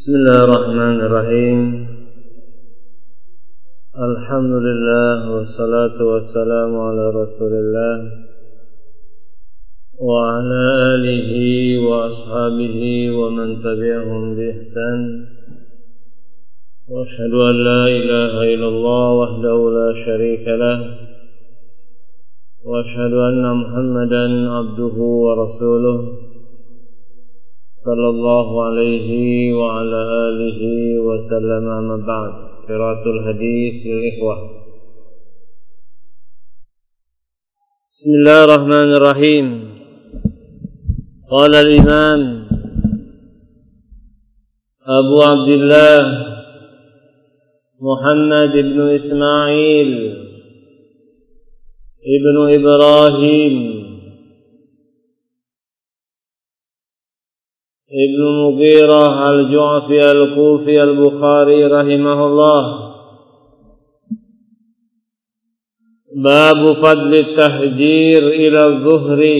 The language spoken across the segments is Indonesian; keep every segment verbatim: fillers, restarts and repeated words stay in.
Bismillahirrahmanirrahim. Alhamdulillah wassalatu wassalamu ala Rasulillah wa ala alihi wa ashabihi wa man tabi'ahum bi ihsan. Wa asyhadu an la ilaha illallah wahdahu la syarika lah. Wa asyhadu anna Muhammadan abduhu wa rasuluh sallallahu alaihi wa ala alihi wa sallam, amma ba'd. Qiraatul hadits lil ikhwah. Bismillahirrahmanirrahim. Qala al-imam Abu Abdullah Muhammad ibn Ismail ibn Ibrahim Ibn Mughirah al-Ju'fi al-Kufi al-Bukhari rahimahullah. Babu fadli tahjir ila zuhri.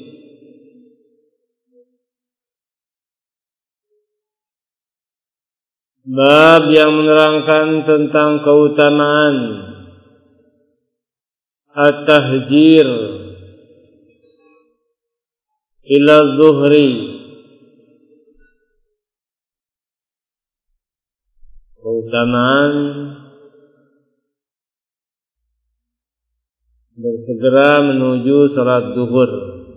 Bab yang menerangkan tentang keutamaan at-tahjir ila zuhri, keutamaan bersegera menuju salat zuhur.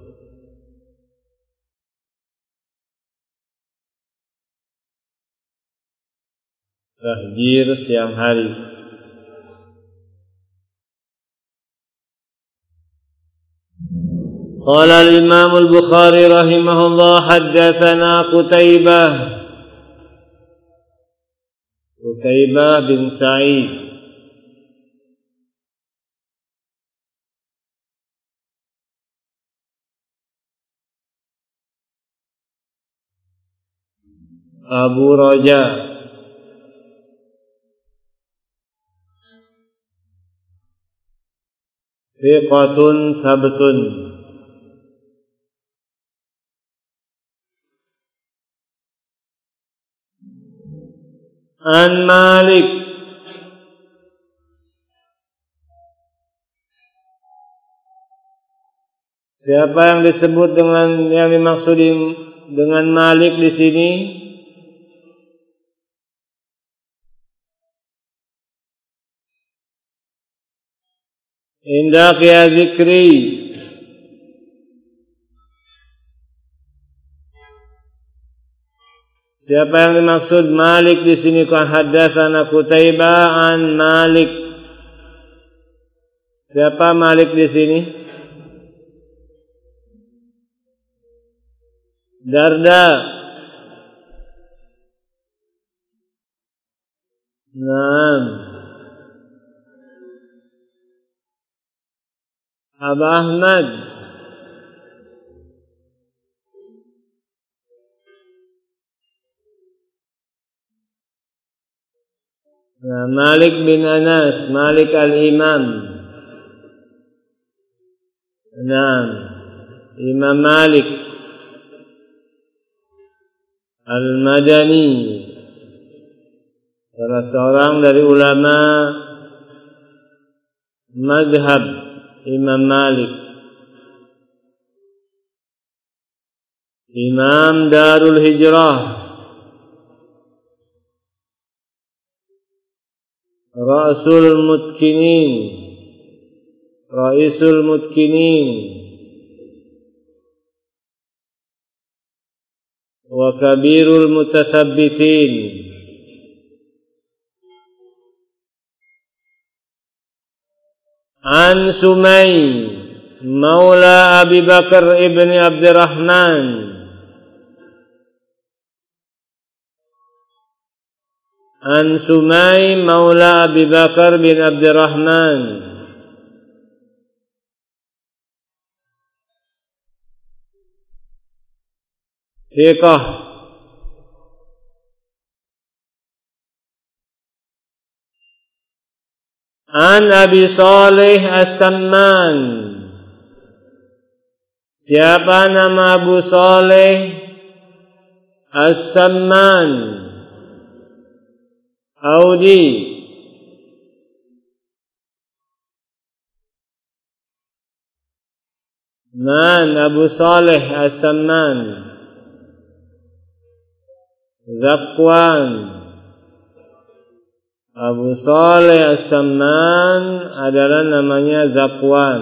Tahjir siang hari. Qala al-Imam al-Bukhari rahimahullah, haddatsana Qutaibah Qutaibah bin Sa'id Abu Raja thiqatun sabtun an Malik siapa yang disebut dengan yang dimaksud dengan Malik di sini? Indak ya zikri. Siapa yang dimaksud Malik di sini? Kan haddatsana Qutaibah an Malik. Siapa Malik di sini? Darda. Naam. Abu Ahmad. Nah, Malik bin Anas, Malik al-Imam. Nah, Imam Malik al-Madani, salah seorang dari ulama mazhab Imam Malik, Imam Darul Hijrah, Rasul Mutkinin, Raisul Mutkinin, wa Kabirul Mutathabbitin. An Sumay Maula Abi Bakar ibn Abdurrahman An Sumay Maula Abi Bakar bin Abdurrahman thiqah An Abi Salih As-Samman. Siapa nama Abu Salih As-Samman? Audi, Man, Abu Saleh As-Samman, Zakwan. Abu Saleh As-Samman adalah namanya Zakwan.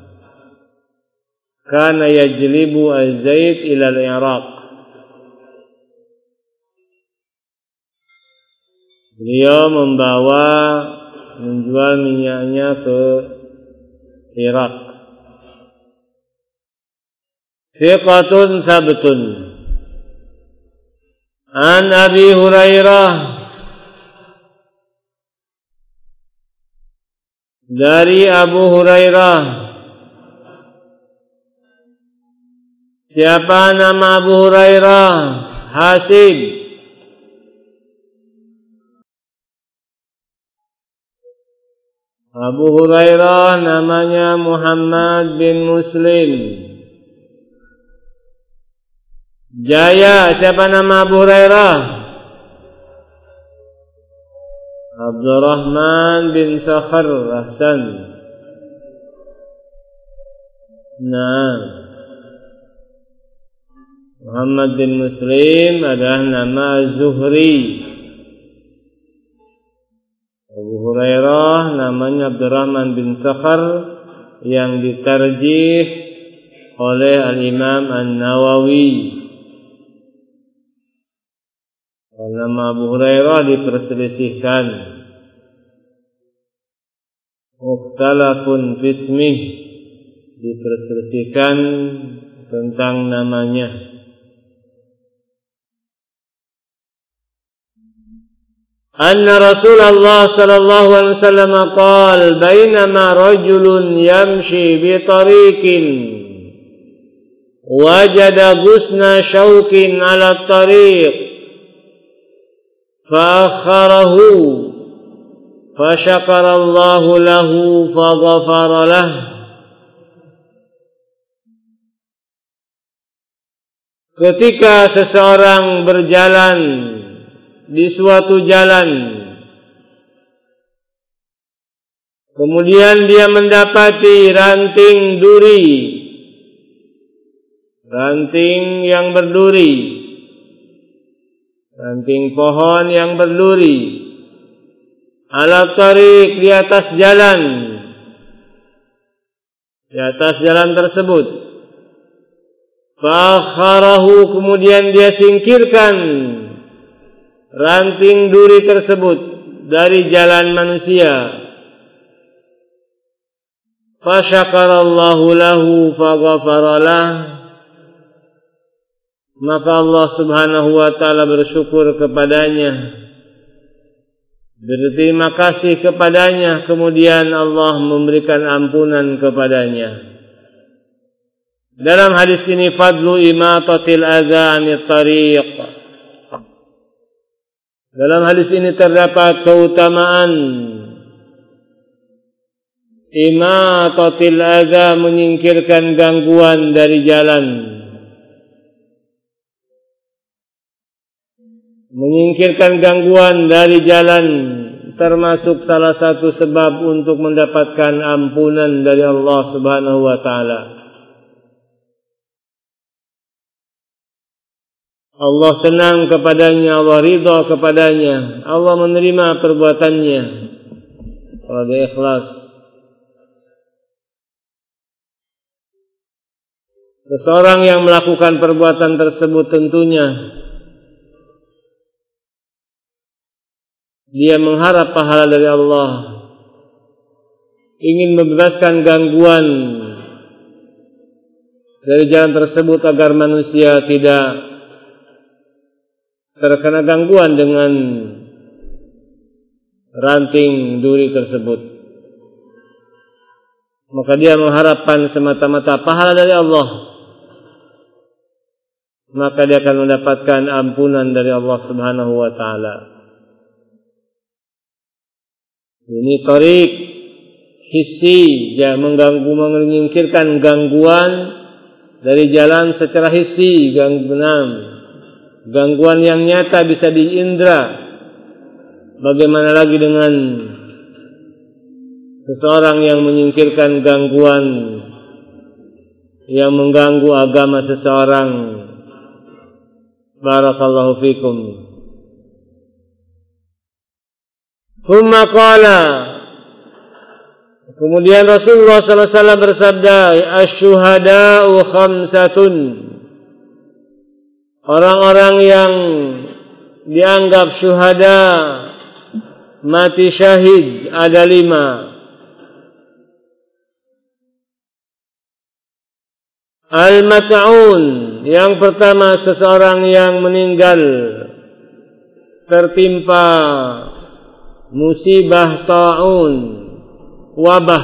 Kana yajlibu az-zait ila al-Iraq. Beliau membawa menjual minyaknya ke Irak. Thiqatun sabtun. An Abi Hurairah, dari Abu Hurairah. Siapa nama Abu Hurairah? Hasib. Abu Hurairah namanya Muhammad bin Muslim. Jaya, siapa nama Abu Hurairah? Abdurrahman bin Sakhar. Ahsan. Nah, Muhammad bin Muslim adalah nama Zuhri. Abu Hurairah namanya Abdurrahman bin Sakhar, yang ditarjih oleh Al-Imam An-Nawawi. Nama Abu Hurairah diperselisihkan. Mukhtalafun fismih, diperselisihkan tentang namanya. Anna Rasulullah sallallahu alaihi wasallam qala bainama rajulun yamshi bi tariqin wajada ghusna shaukin ala tariq فأخره فشكر الله له فغفر له. Ketika seseorang berjalan di suatu jalan, kemudian dia mendapati ranting duri, ranting yang berduri, ranting pohon yang berduri, ala tariq, di atas jalan, di atas jalan tersebut. Fakharahu, kemudian dia singkirkan ranting duri tersebut dari jalan manusia. Fasyakarallahu lahu faghafaralah, maka Allah subhanahu wa ta'ala bersyukur kepadanya, berterima kasih kepadanya, kemudian Allah memberikan ampunan kepadanya. Dalam hadis ini fadlu imatatil adza 'anit tariq. Dalam hadis ini terdapat keutamaan imatatil adza, menyingkirkan gangguan dari jalan. Menyingkirkan gangguan dari jalan termasuk salah satu sebab untuk mendapatkan ampunan dari Allah Subhanahu wa taala. Allah senang kepadanya, Allah ridha kepadanya, Allah menerima perbuatannya kalau dia ikhlas. Seseorang yang melakukan perbuatan tersebut tentunya dia mengharap pahala dari Allah, ingin membebaskan gangguan dari jalan tersebut agar manusia tidak terkena gangguan dengan ranting duri tersebut. Maka dia mengharapkan semata-mata pahala dari Allah, maka dia akan mendapatkan ampunan dari Allah Subhanahu wa taala. Ini tarik hissi, dia mengganggu, menyingkirkan gangguan dari jalan secara hissi, gangguan, gangguan yang nyata bisa diindra. bagaimana lagi dengan seseorang yang menyingkirkan gangguan yang mengganggu agama seseorang. Barakallahu fikum. Thumma qala, kemudian Rasulullah sallallahu alaihi wasallam bersabda, asy-syuhada'u khamsatun. Orang-orang yang dianggap syuhada, mati syahid, ada lima. Al-mat'un, yang pertama seseorang yang meninggal tertimpa musibah ta'un, wabah.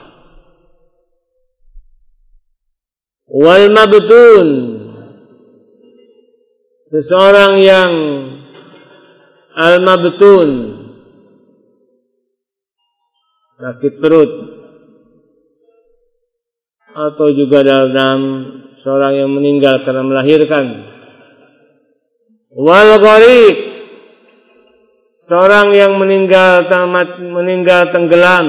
Wal mabtun, seseorang yang al-mabtun, sakit perut, atau juga dalam seorang yang meninggal karena melahirkan. Wal gharib, seorang yang meninggal tamat, meninggal tenggelam.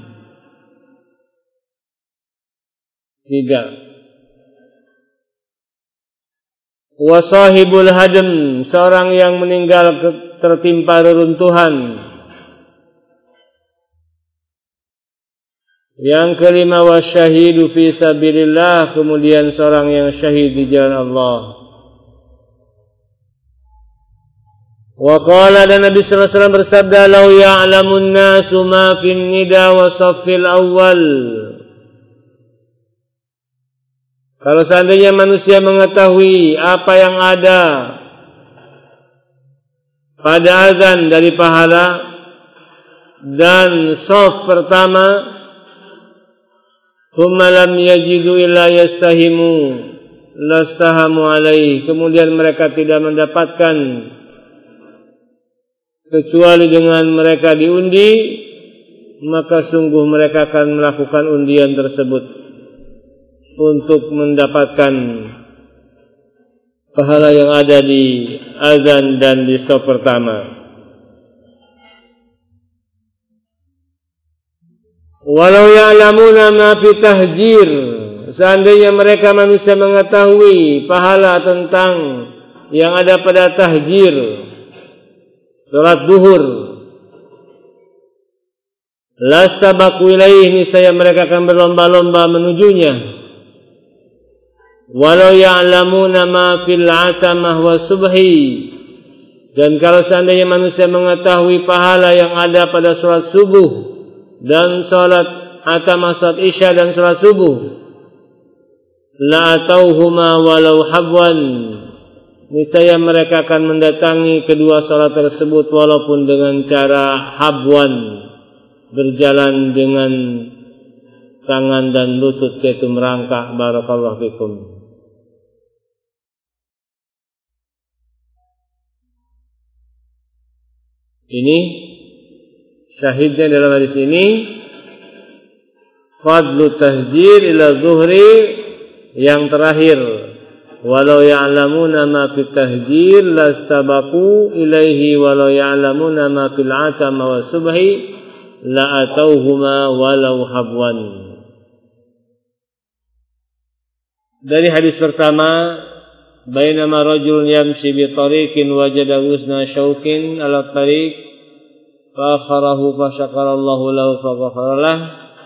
Tiga. Wa sahibul hadm, seorang yang meninggal tertimpa reruntuhan. Yang kelima, wasyahidu fi sabilillah, kemudian seorang yang syahid di jalan Allah. Wa qala, dan Nabi sallallahu alaihi wasallam bersabda, "Lau ya'lamun nasu ma fin nida wa saffil awal." Kalau seandainya manusia mengetahui apa yang ada pada azan dari pahala dan shaf pertama, thumma lam yajidu illa yastahimu lastahamu alaih, kemudian mereka tidak mendapatkan kecuali dengan mereka diundi, maka sungguh mereka akan melakukan undian tersebut untuk mendapatkan pahala yang ada di azan dan di shaf pertama. Walau ya'lamuna ma fi tahjir, seandainya mereka manusia mengetahui pahala tentang yang ada pada tahjir, salat zuhur, lastabaku ilaih, niscaya mereka akan berlomba-lomba menujunya. Walau ya'lamuna ma fil atamah wa subhi, dan kalau seandainya manusia mengetahui pahala yang ada pada salat subuh dan salat atamah, salat isya dan salat subuh, la atauhuma walau habwan, niscaya mereka akan mendatangi kedua salat tersebut walaupun dengan cara habwan, berjalan dengan tangan dan lutut yaitu merangkak. Barakallahu fikum. Ini syahidnya dalam hadis ini, fadlu tahjir ila zuhri, yang terakhir, walau ya'lamuna ma fit tahjir lastabaku ilaihi walau ya'lamuna ma fil atama wa subhi la atauhuma walau habwan. Dari hadis pertama, bainama rajulun yamshi bi tariqin wajada husna syaukin ala tariq fa'akharahu fasyakarallahu lahu faghafaralah.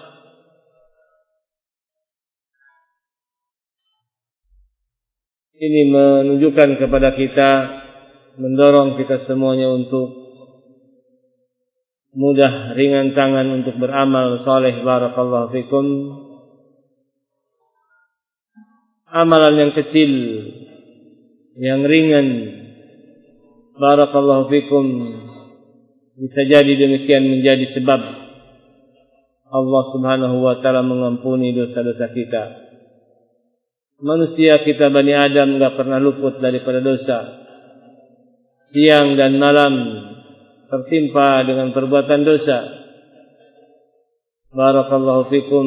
Ini menunjukkan kepada kita, mendorong kita semuanya untuk mudah ringan tangan untuk beramal saleh. Barakallahu fikum. Amalan yang kecil, yang ringan, barakallahu fikum, bisa jadi demikian menjadi sebab Allah subhanahu wa ta'ala mengampuni dosa-dosa kita. Manusia kita Bani Adam enggak pernah luput daripada dosa. Siang dan malam tertimpa dengan perbuatan dosa. Barakallahu fikum.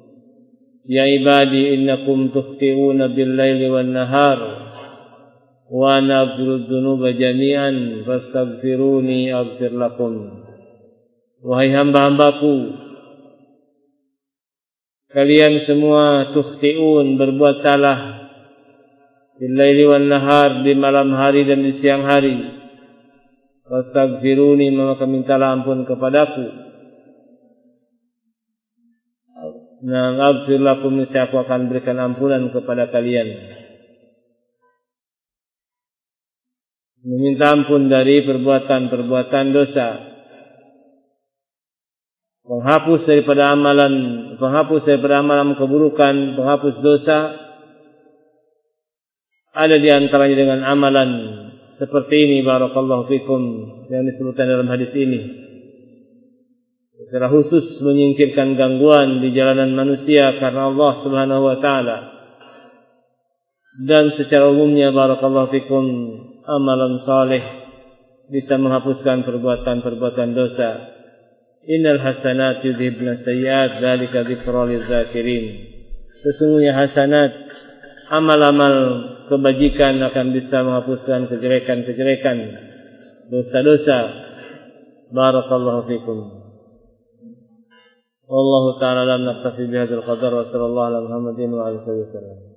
Ya ibadi innakum tukhti'una bil laili wan nahar wa ana aghfiru dzunuba jami'an fastaghfiruni aghfir lakum. Wahai hamba-hambaku, kalian semua tukhti'un, berbuat salah, bil laili wan nahar, di malam hari dan di siang hari. Fastaghfiruni, maka mintalah ampun kepadaku. Nah, aghfir lakum, niscaya aku akan berikan ampunan kepada kalian. Meminta ampun dari perbuatan-perbuatan dosa, penghapus daripada amalan, penghapus daripada amalan keburukan, penghapus dosa, ada di antaranya dengan amalan seperti ini, barakallahu fikum, yang disebutkan dalam hadis ini. Secara khusus menyingkirkan gangguan di jalanan manusia karena Allah Subhanahu wa taala. Dan secara umumnya, barakallahu fikum, amalan saleh bisa menghapuskan perbuatan-perbuatan dosa. Innal hasanat yudhibna sayyi'at, dzalika dzikra lidzakirin. Sesungguhnya hasanat, amal-amal kebajikan akan bisa menghapuskan kejelekan-kejelekan, dosa-dosa. Barakallahu fikum. Wallahu ta'ala lam naktafi bihadzal qadar wa sallallahu ala Muhammadin wa alihi wasallam.